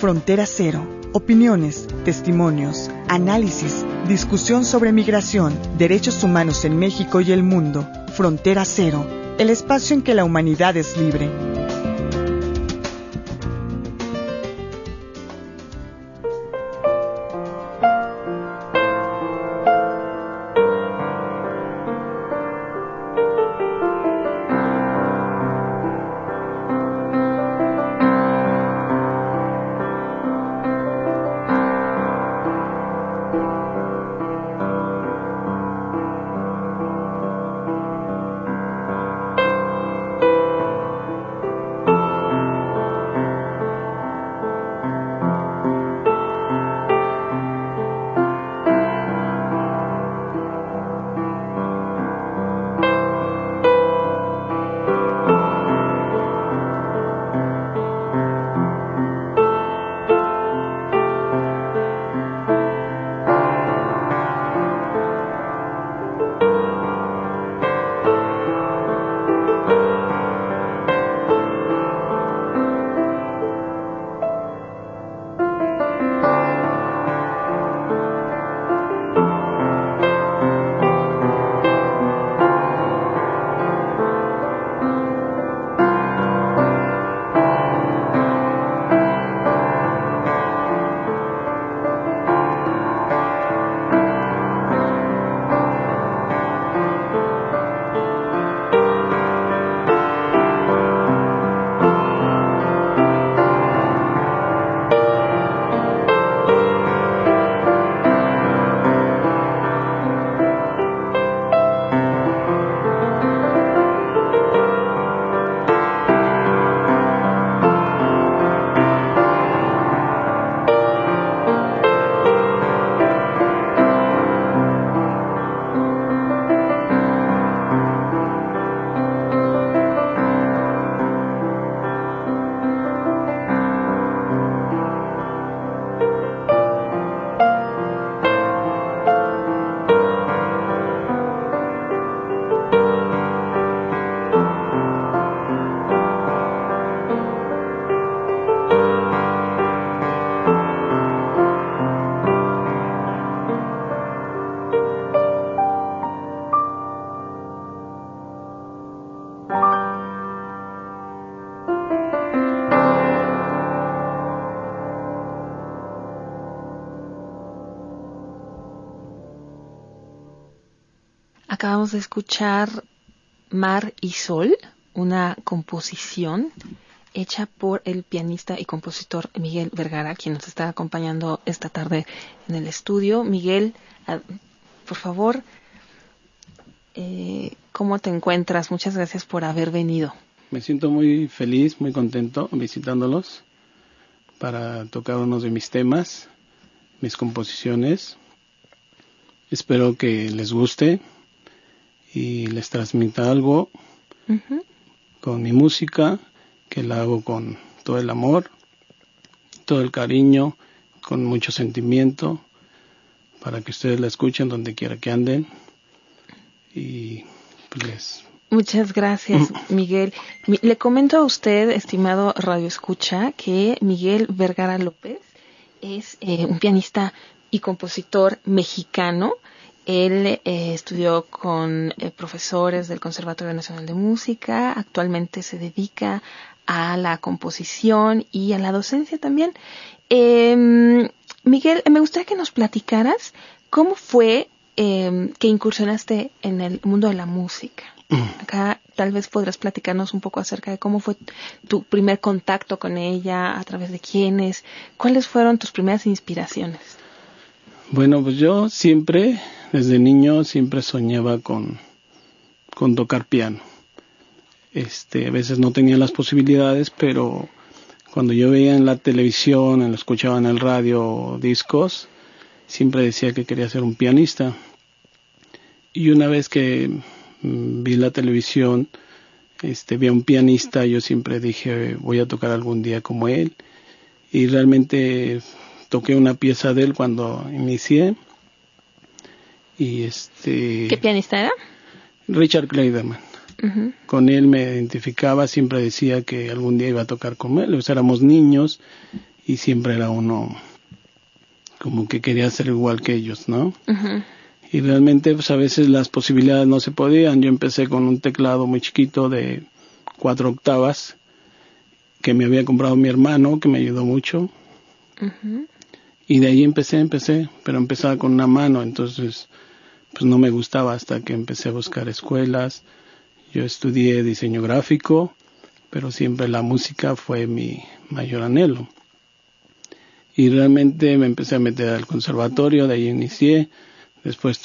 Frontera Cero. Opiniones, testimonios, análisis, discusión sobre migración, derechos humanos en México y el mundo. Frontera Cero. El espacio en que la humanidad es libre. Acabamos de escuchar Mar y Sol, una composición hecha por el pianista y compositor Miguel Vergara, quien nos está acompañando esta tarde en el estudio. Miguel, por favor, ¿cómo te encuentras? Muchas gracias por haber venido. Me siento muy feliz, muy contento visitándolos para tocar uno de mis temas, mis composiciones. Espero que les guste y les transmita algo con mi música, que la hago con todo el amor, todo el cariño, con mucho sentimiento, para que ustedes la escuchen donde quiera que anden. Y pues muchas gracias, Miguel. Le comento a usted, estimado Radio Escucha, que Miguel Vergara López es un pianista y compositor mexicano. Él estudió con profesores del Conservatorio Nacional de Música. Actualmente se dedica a la composición y a la docencia también. Miguel, me gustaría que nos platicaras cómo fue que incursionaste en el mundo de la música. Acá tal vez podrás platicarnos un poco acerca de cómo fue tu primer contacto con ella, a través de quiénes, cuáles fueron tus primeras inspiraciones. Bueno, pues yo siempre, desde niño, siempre soñaba con tocar piano. A veces no tenía las posibilidades, pero cuando yo veía en la televisión, lo escuchaba en el radio, discos, siempre decía que quería ser un pianista. Y una vez que vi la televisión, vi a un pianista, yo siempre dije, voy a tocar algún día como él. Y realmente toqué una pieza de él cuando inicié. Y ¿Qué pianista era? Richard Clayderman. Uh-huh. Con él me identificaba, siempre decía que algún día iba a tocar con él. Pues éramos niños y siempre era uno como que quería ser igual que ellos, ¿no? Uh-huh. Y realmente pues a veces las posibilidades no se podían. Yo empecé con un teclado muy chiquito de 4 octavas que me había comprado mi hermano, que me ayudó mucho. Uh-huh. Y de ahí empecé, pero empezaba con una mano, entonces pues no me gustaba hasta que empecé a buscar escuelas. Yo estudié diseño gráfico, pero siempre la música fue mi mayor anhelo. Y realmente me empecé a meter al conservatorio, de ahí inicié. Después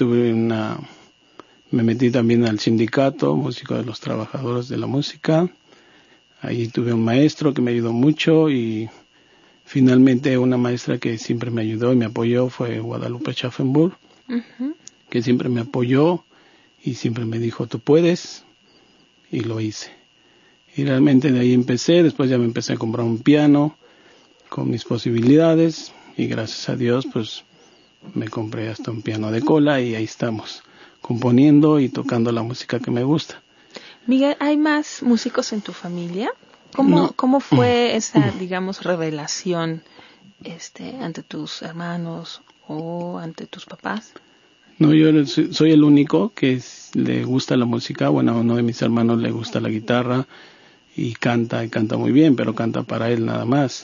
me metí también al sindicato, músico de los trabajadores de la música. Ahí tuve un maestro que me ayudó mucho y finalmente una maestra que siempre me ayudó y me apoyó fue Guadalupe Schaffenburg, Uh-huh. que siempre me apoyó y siempre me dijo, tú puedes, y lo hice. Y realmente de ahí empecé, después ya me empecé a comprar un piano con mis posibilidades y gracias a Dios pues me compré hasta un piano de cola y ahí estamos, componiendo y tocando la música que me gusta. Miguel, ¿hay más músicos en tu familia? No. ¿Cómo fue esa, digamos, revelación ante tus hermanos o ante tus papás? No, yo soy el único que le gusta la música. Bueno, a uno de mis hermanos le gusta la guitarra y canta muy bien, pero canta para él nada más.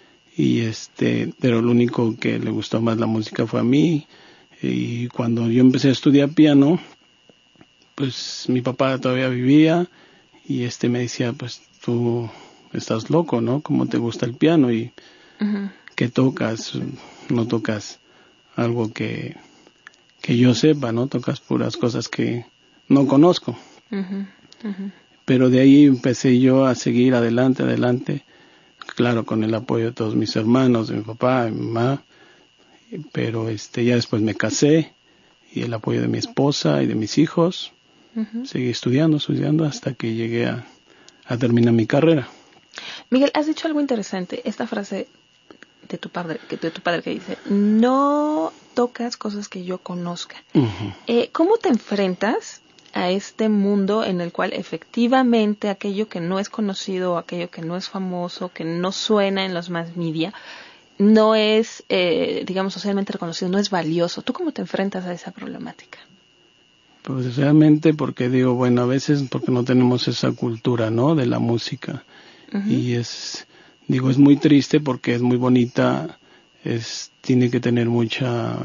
Pero el único que le gustó más la música fue a mí. Y cuando yo empecé a estudiar piano, pues mi papá todavía vivía y me decía, pues tú estás loco, ¿no? ¿Cómo te gusta el piano? Y Uh-huh. ¿qué tocas? No tocas algo que yo sepa, ¿no? Tocas puras cosas que no conozco. Uh-huh. Uh-huh. Pero de ahí empecé yo a seguir adelante, claro, con el apoyo de todos mis hermanos, de mi papá, de mi mamá, pero ya después me casé y el apoyo de mi esposa y de mis hijos. Uh-huh. Seguí estudiando hasta que llegué a terminar mi carrera. Miguel, has dicho algo interesante, esta frase de tu padre que dice, no tocas cosas que yo conozca. Uh-huh. ¿Cómo te enfrentas a este mundo en el cual efectivamente aquello que no es conocido, aquello que no es famoso, que no suena en los mass media, no es, digamos, socialmente reconocido, no es valioso? ¿Tú cómo te enfrentas a esa problemática? Pues realmente porque digo, bueno, a veces porque no tenemos esa cultura, ¿no? De la música. Uh-huh. Y es muy triste porque es muy bonita, tiene que tener mucha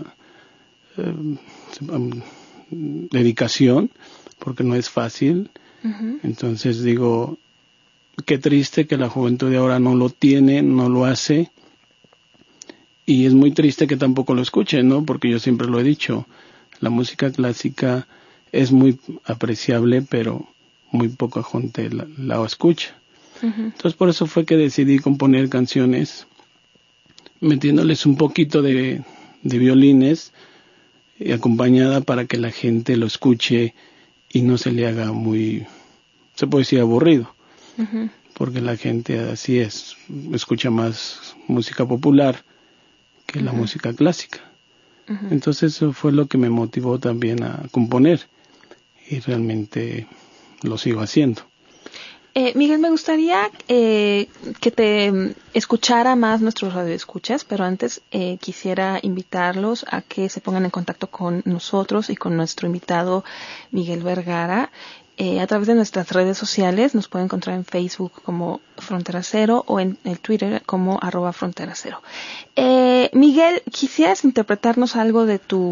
dedicación porque no es fácil. Uh-huh. Entonces digo, qué triste que la juventud de ahora no lo tiene, no lo hace. Y es muy triste que tampoco lo escuchen, ¿no? Porque yo siempre lo he dicho, la música clásica es muy apreciable, pero muy poca gente la escucha. Uh-huh. Entonces por eso fue que decidí componer canciones metiéndoles un poquito de violines y acompañada para que la gente lo escuche y no se le haga muy, se puede decir, aburrido. Uh-huh. Porque la gente así escucha más música popular que la música clásica. Uh-huh. Entonces eso fue lo que me motivó también a componer y realmente lo sigo haciendo. Miguel, me gustaría que te escuchara más nuestros radioescuchas, pero antes quisiera invitarlos a que se pongan en contacto con nosotros y con nuestro invitado Miguel Vergara. A través de nuestras redes sociales nos pueden encontrar en Facebook como Frontera Cero o en el Twitter como @Frontera Cero. Miguel, ¿quisieras interpretarnos algo de tu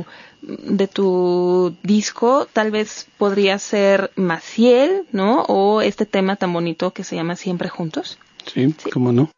disco? Tal vez podría ser Maciel, ¿no? O este tema tan bonito que se llama Siempre Juntos. Sí, cómo no.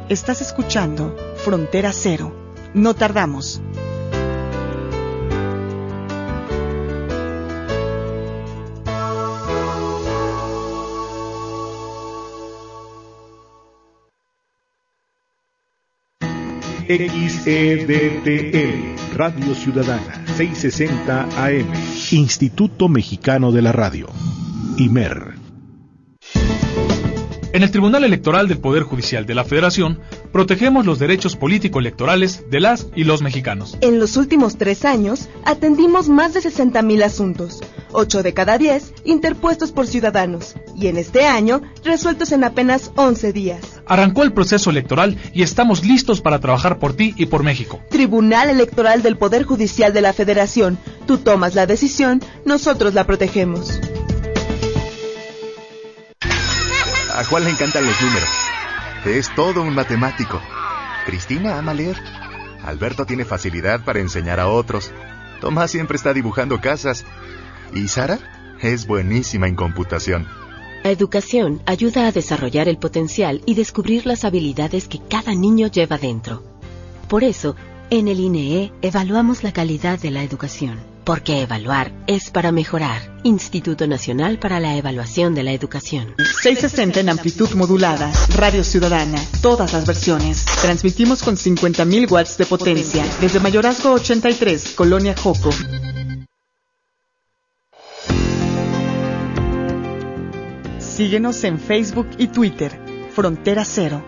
Estás escuchando Frontera Cero. No tardamos. XEDTL, Radio Ciudadana, 660 AM, Instituto Mexicano de la Radio, IMER. En el Tribunal Electoral del Poder Judicial de la Federación, protegemos los derechos político-electorales de las y los mexicanos. En los últimos 3 años, atendimos más de 60,000 asuntos, 8 de cada 10 interpuestos por ciudadanos, y en este año, resueltos en apenas 11 días. Arrancó el proceso electoral y estamos listos para trabajar por ti y por México. Tribunal Electoral del Poder Judicial de la Federación, tú tomas la decisión, nosotros la protegemos. A Juan le encantan los números. Es todo un matemático. Cristina ama leer. Alberto tiene facilidad para enseñar a otros. Tomás siempre está dibujando casas. ¿Y Sara? Es buenísima en computación. La educación ayuda a desarrollar el potencial y descubrir las habilidades que cada niño lleva dentro. Por eso, en el INEE evaluamos la calidad de la educación. Porque evaluar es para mejorar. Instituto Nacional para la Evaluación de la Educación. 660 en amplitud modulada. Radio Ciudadana. Todas las versiones. Transmitimos con 50,000 watts de potencia. Desde Mayorazgo 83, Colonia Joco. Síguenos en Facebook y Twitter. Frontera Cero.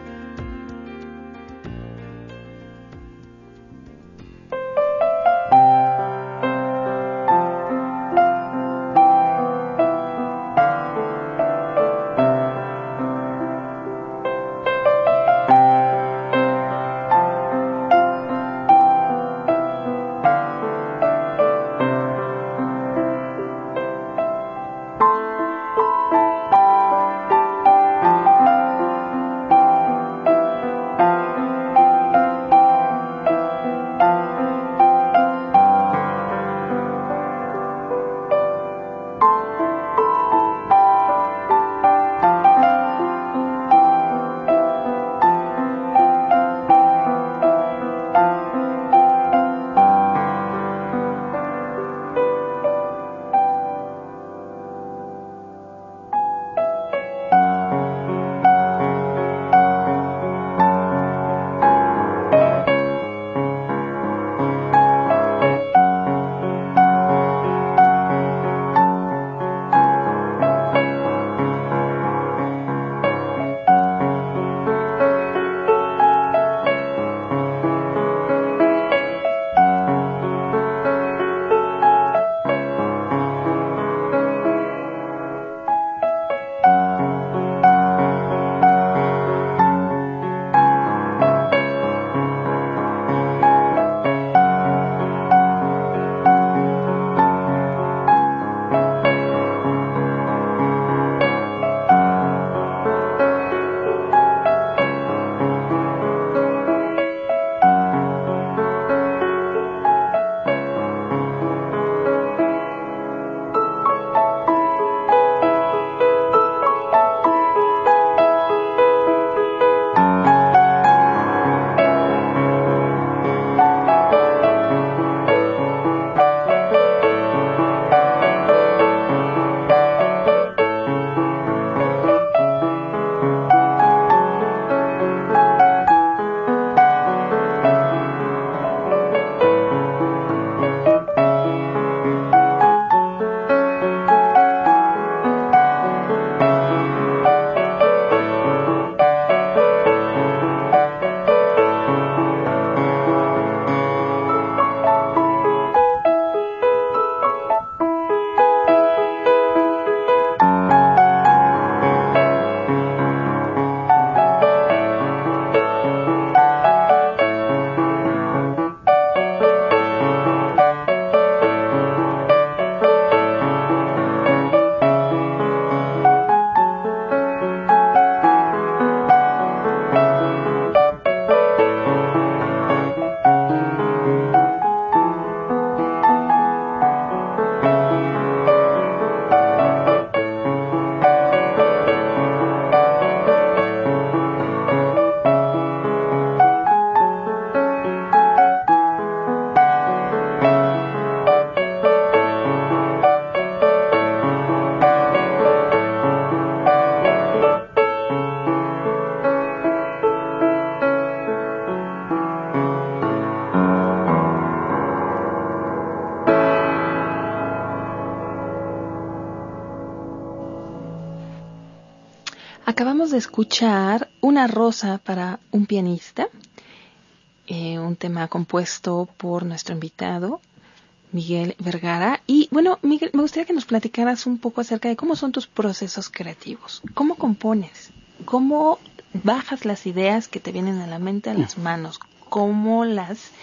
de escuchar Una rosa para un pianista, un tema compuesto por nuestro invitado, Miguel Vergara. Y bueno, Miguel, me gustaría que nos platicaras un poco acerca de cómo son tus procesos creativos. ¿Cómo compones? ¿Cómo bajas las ideas que te vienen a la mente a las manos? ¿Cómo las,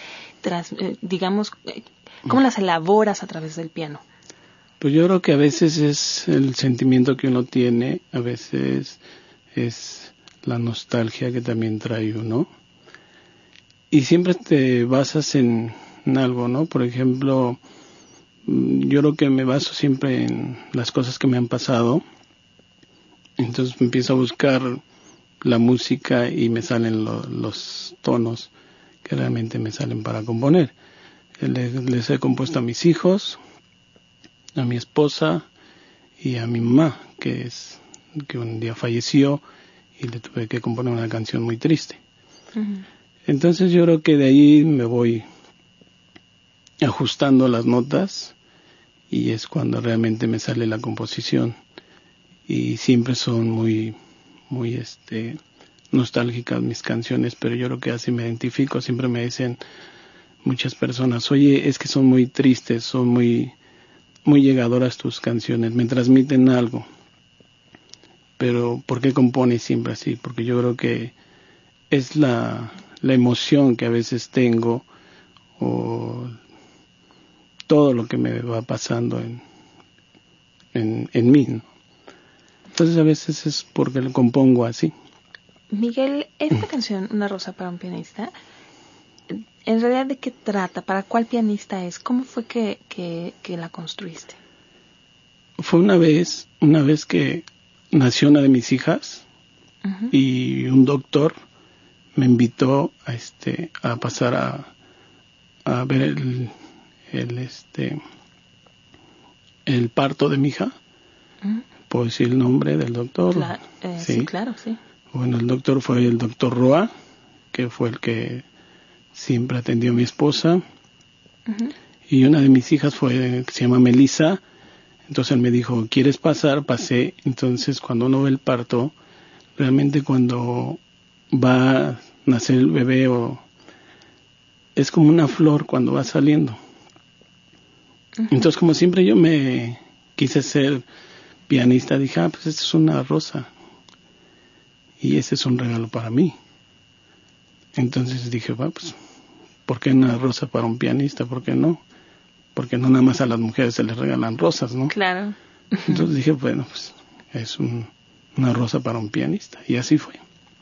cómo las elaboras a través del piano? Pues yo creo que a veces es el sentimiento que uno tiene, a veces es la nostalgia que también trae uno. Y siempre te basas en algo, ¿no? Por ejemplo, yo creo que me baso siempre en las cosas que me han pasado. Entonces empiezo a buscar la música y me salen los tonos que realmente me salen para componer. Les he compuesto a mis hijos, a mi esposa y a mi mamá, que un día falleció y le tuve que componer una canción muy triste. Uh-huh. Entonces yo creo que de ahí me voy ajustando las notas y es cuando realmente me sale la composición, y siempre son muy nostálgicas mis canciones, pero yo creo que así me identifico. Siempre me dicen muchas personas, oye, es que son muy tristes, son muy llegadoras tus canciones, me transmiten algo. Pero ¿por qué compones siempre así? Porque yo creo que es la emoción que a veces tengo, o todo lo que me va pasando en mí, ¿no? Entonces a veces es porque lo compongo así. Miguel, esta canción, Una rosa para un pianista, ¿en realidad de qué trata? ¿Para cuál pianista es? ¿Cómo fue que la construiste? Fue una vez que nació una de mis hijas, uh-huh, y un doctor me invitó a pasar a ver el parto de mi hija. Uh-huh. ¿Puedo decir el nombre del doctor? Sí, claro, sí. Bueno, el doctor fue el doctor Roa, que fue el que siempre atendió a mi esposa. Uh-huh. Y una de mis hijas se llama Melissa. Entonces él me dijo, ¿quieres pasar? Pasé. Entonces cuando uno ve el parto, realmente cuando va a nacer el bebé, es como una flor cuando va saliendo. Uh-huh. Entonces, como siempre yo me quise ser pianista, dije, pues esta es una rosa y ese es un regalo para mí. Entonces dije, pues, ¿por qué una rosa para un pianista? ¿Por qué no? Porque no nada más a las mujeres se les regalan rosas, ¿no? Claro. Entonces dije, bueno, pues es una rosa para un pianista, y así fue.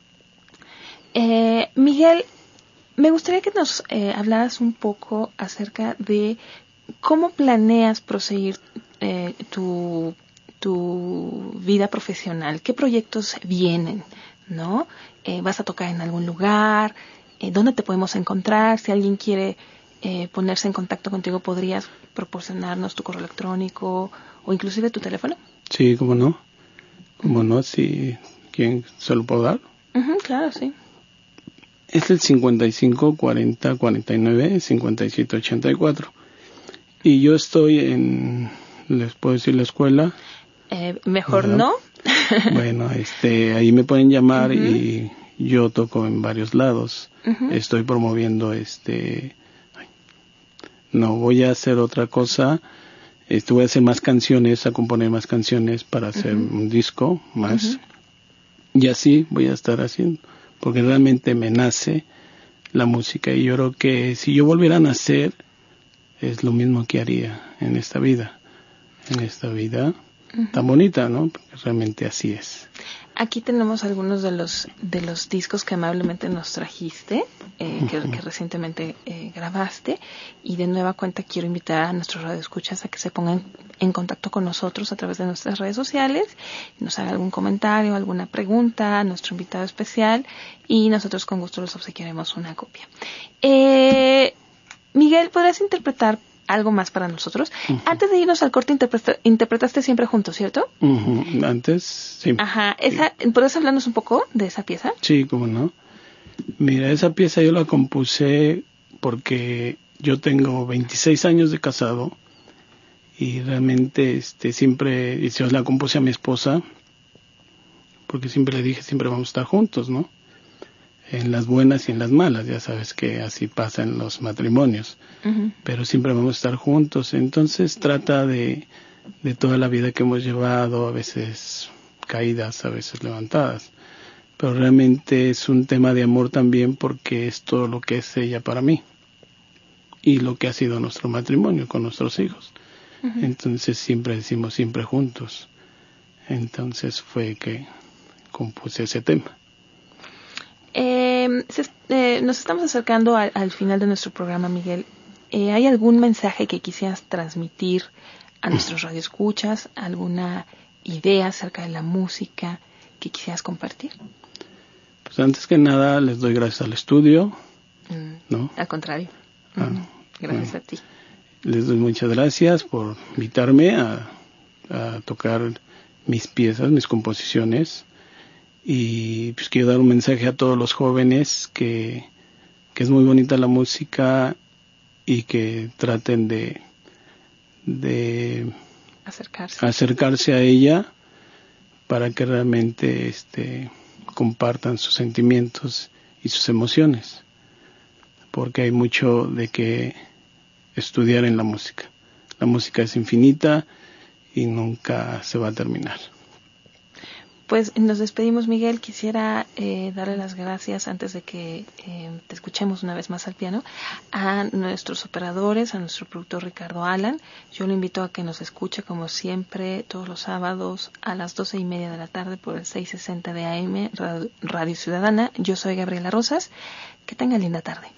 Miguel, me gustaría que nos hablaras un poco acerca de cómo planeas proseguir tu vida profesional. ¿Qué proyectos vienen? ¿No? ¿Vas a tocar en algún lugar? ¿Dónde te podemos encontrar? Si alguien quiere ponerse en contacto contigo, ¿podrías proporcionarnos tu correo electrónico o inclusive tu teléfono? Sí, ¿cómo no? ¿Cómo no? Si ¿quién se lo puedo dar? Uh-huh, claro, sí. Es el 55 40 49 57 84. Y yo estoy les puedo decir la escuela. Mejor ¿verdad? No. Bueno, ahí me pueden llamar, uh-huh, y yo toco en varios lados. Uh-huh. Estoy promoviendo no voy a hacer otra cosa. Voy a hacer más canciones, a componer más canciones para hacer, uh-huh, un disco más. Uh-huh. Y así voy a estar haciendo, porque realmente me nace la música, y yo creo que si yo volviera a nacer es lo mismo que haría en esta vida uh-huh, tan bonita, ¿no? Porque realmente así es. Aquí tenemos algunos de los discos que amablemente nos trajiste, que recientemente grabaste, y de nueva cuenta quiero invitar a nuestros radioescuchas a que se pongan en contacto con nosotros a través de nuestras redes sociales, nos haga algún comentario, alguna pregunta a nuestro invitado especial, y nosotros con gusto les obsequiaremos una copia. Miguel, ¿podrías interpretar algo más para nosotros? Uh-huh. Antes de irnos al corte, interpretaste Siempre Juntos, ¿cierto? Uh-huh. Antes, sí. Ajá. ¿Podrías hablarnos un poco de esa pieza? Sí, cómo no. Mira, esa pieza yo la compuse porque yo tengo 26 años de casado, y realmente siempre, y se la compuse a mi esposa porque siempre le dije, siempre vamos a estar juntos, ¿no? En las buenas y en las malas, ya sabes que así pasa en los matrimonios, pero siempre vamos a estar juntos. Entonces trata de toda la vida que hemos llevado, a veces caídas, a veces levantadas, pero realmente es un tema de amor también, porque es todo lo que es ella para mí y lo que ha sido nuestro matrimonio con nuestros hijos. Entonces siempre decimos siempre juntos. Entonces fue que compuse ese tema. Nos estamos acercando al final de nuestro programa, Miguel. ¿Hay algún mensaje que quisieras transmitir a nuestros radioescuchas? ¿Alguna idea acerca de la música que quisieras compartir? Pues antes que nada les doy gracias al estudio, ¿no? Al contrario. Gracias a ti. Les doy muchas gracias por invitarme a tocar mis piezas, mis composiciones, y pues quiero dar un mensaje a todos los jóvenes que es muy bonita la música y que traten de acercarse a ella para que realmente compartan sus sentimientos y sus emociones, porque hay mucho de que estudiar en la música. La música es infinita y nunca se va a terminar. Pues nos despedimos, Miguel. Quisiera darle las gracias, antes de que te escuchemos una vez más al piano, a nuestros operadores, a nuestro productor Ricardo Alan. Yo lo invito a que nos escuche, como siempre, todos los sábados a las 12:30 de la tarde por el 660 de AM, Radio Ciudadana. Yo soy Gabriela Rosas. Que tengan linda tarde.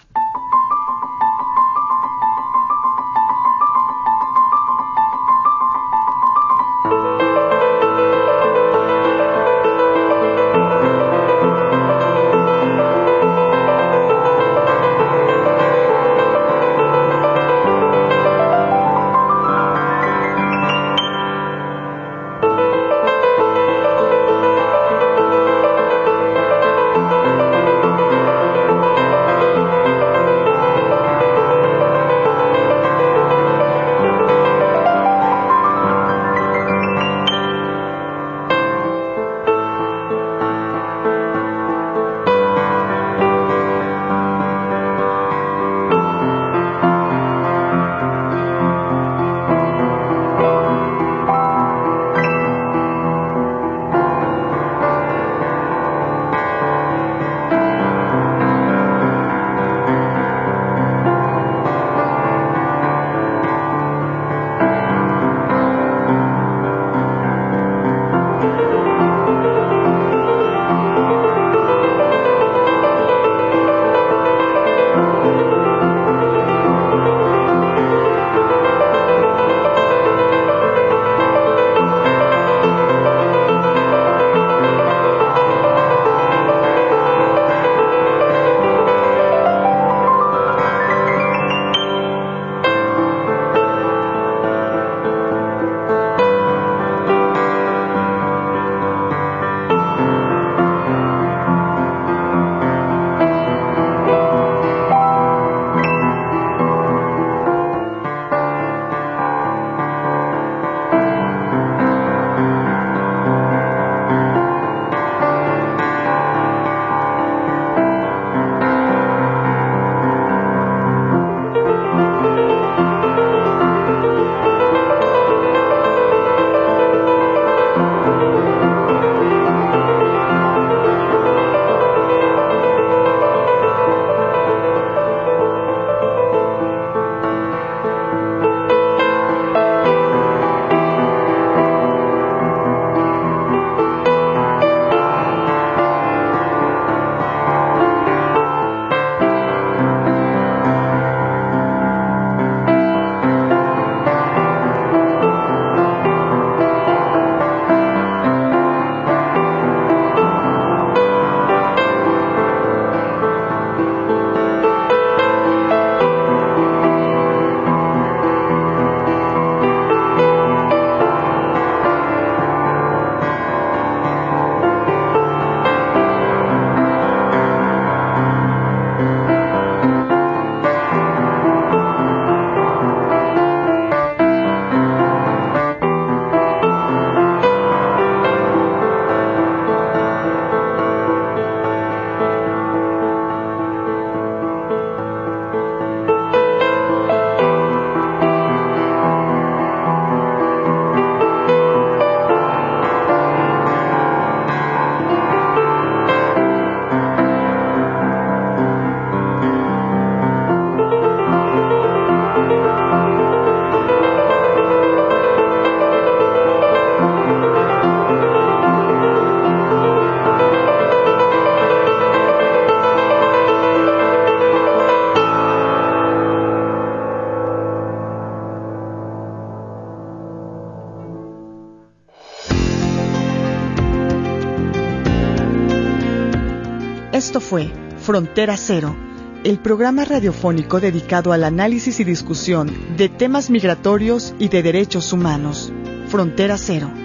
Esto fue Frontera Cero, el programa radiofónico dedicado al análisis y discusión de temas migratorios y de derechos humanos. Frontera Cero.